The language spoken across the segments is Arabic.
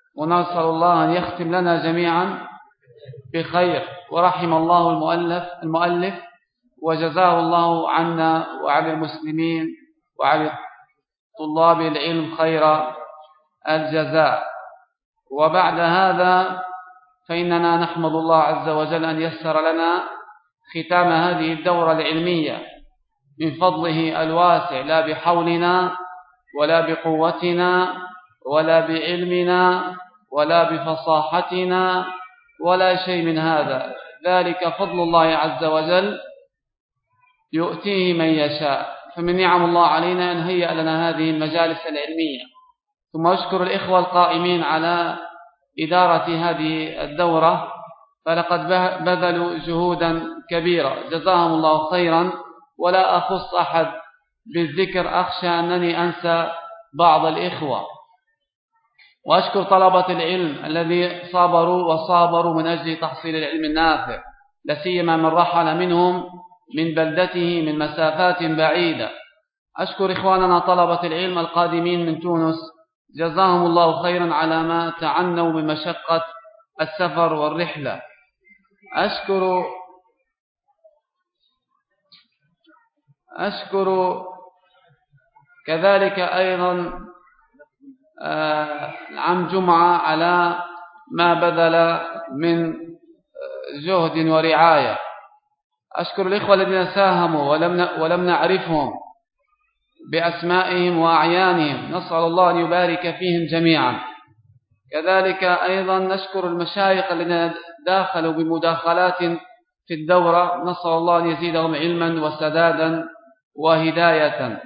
ونسأل الله أن يختم لنا جميعا بخير. ورحم الله المؤلف وجزاه الله عنا وعن المسلمين وعن طلاب العلم خير الجزاء. وبعد هذا فإننا نحمد الله عز وجل أن يسر لنا ختام هذه الدورة العلمية من فضله الواسع، لا بحولنا ولا بقوتنا ولا بعلمنا ولا بفصاحتنا ولا شيء من هذا، ذلك فضل الله عز وجل يؤتيه من يشاء. فمن نعم الله علينا أن هيأ لنا هذه المجالس العلمية. ثم أشكر الإخوة القائمين على إدارة هذه الدورة، فلقد بذلوا جهودا كبيرة، جزاهم الله خيرا. ولا أخص أحد بالذكر، أخشى أنني أنسى بعض الإخوة. وأشكر طلبة العلم الذي صابروا من أجل تحصيل العلم النافع، لسيما من رحل منهم من بلدته من مسافات بعيدة. أشكر إخواننا طلبة العلم القادمين من تونس، جزاهم الله خيرا على ما تعنوا بمشقة السفر والرحلة. أشكر كذلك أيضا عم جمعة على ما بذل من جهد ورعاية. أشكر الإخوة الذين ساهموا ولم نعرفهم بأسمائهم وأعيانهم، نسأل الله أن يبارك فيهم جميعا. كذلك أيضا نشكر المشايخ الذين داخلوا بمداخلات في الدورة، نسأل الله أن يزيدهم علما وسدادا وهداية.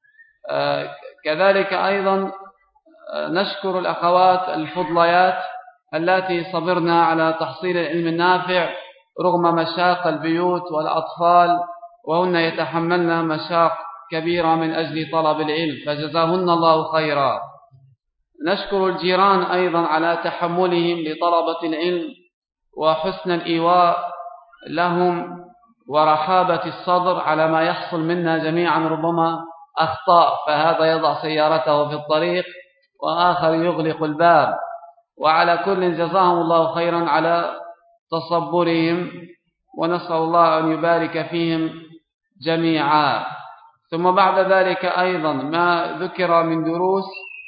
كذلك أيضا نشكر الأخوات الفضليات التي صبرنا على تحصيل العلم النافع رغم مشاق البيوت والأطفال، وهن يتحملن مشاق كبيرة من أجل طلب العلم، فجزاهن الله خيرا. نشكر الجيران أيضا على تحملهم لطلبة العلم وحسن الإيواء لهم ورحابة الصدر على ما يحصل منا جميعا ربما أخطاء، فهذا يضع سيارته في الطريق وآخر يغلق الباب. وعلى كل جزاهم الله خيرا على تصبرهم، ونسأل الله أن يبارك فيهم جميعا. ثم بعد ذلك أيضا ما ذكر من دروس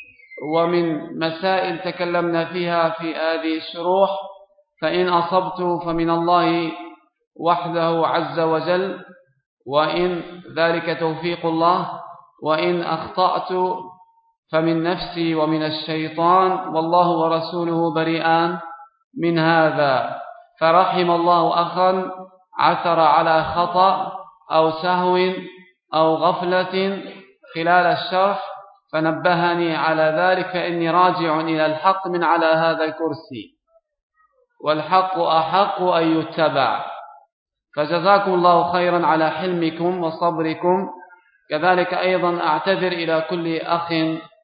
ومن مسائل تكلمنا فيها في هذه الشروح، فإن أصبت فمن الله وحده عز وجل، وإن ذلك توفيق الله، وإن أخطأت فمن نفسي ومن الشيطان، والله ورسوله بريئان من هذا. فرحم الله أخا عثر على خطأ أو سهو أو غفلة خلال الشرح فنبهني على ذلك، فإني راجع إلى الحق من على هذا الكرسي، والحق أحق أن يتبع. فجزاكم الله خيرا على حلمكم وصبركم. كذلك أيضا أعتذر إلى كل أخ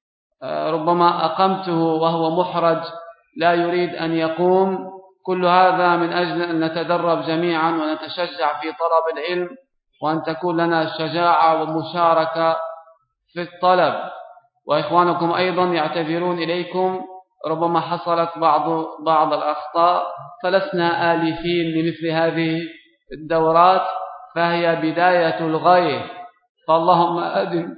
ربما أقمته وهو محرج لا يريد أن يقوم. كل هذا من أجل أن نتدرب جميعا ونتشجع في طلب العلم، وأن تكون لنا شجاعة ومشاركة في الطلب. وإخوانكم أيضا يعتذرون إليكم، ربما حصلت بعض الأخطاء، فلسنا آلفين لمثل هذه الدورات، فهي بداية الغير. فاللهم أدم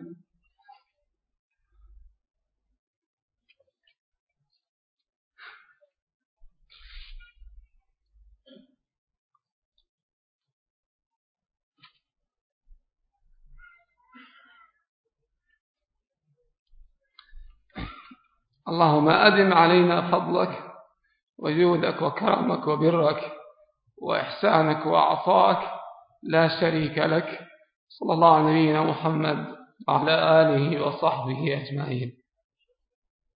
اللهم أدم علينا فضلك وجودك وكرمك وبرك وإحسانك وعطاك لا شريك لك. صلى الله على نبينا محمد وعلى آله وصحبه أجمعين.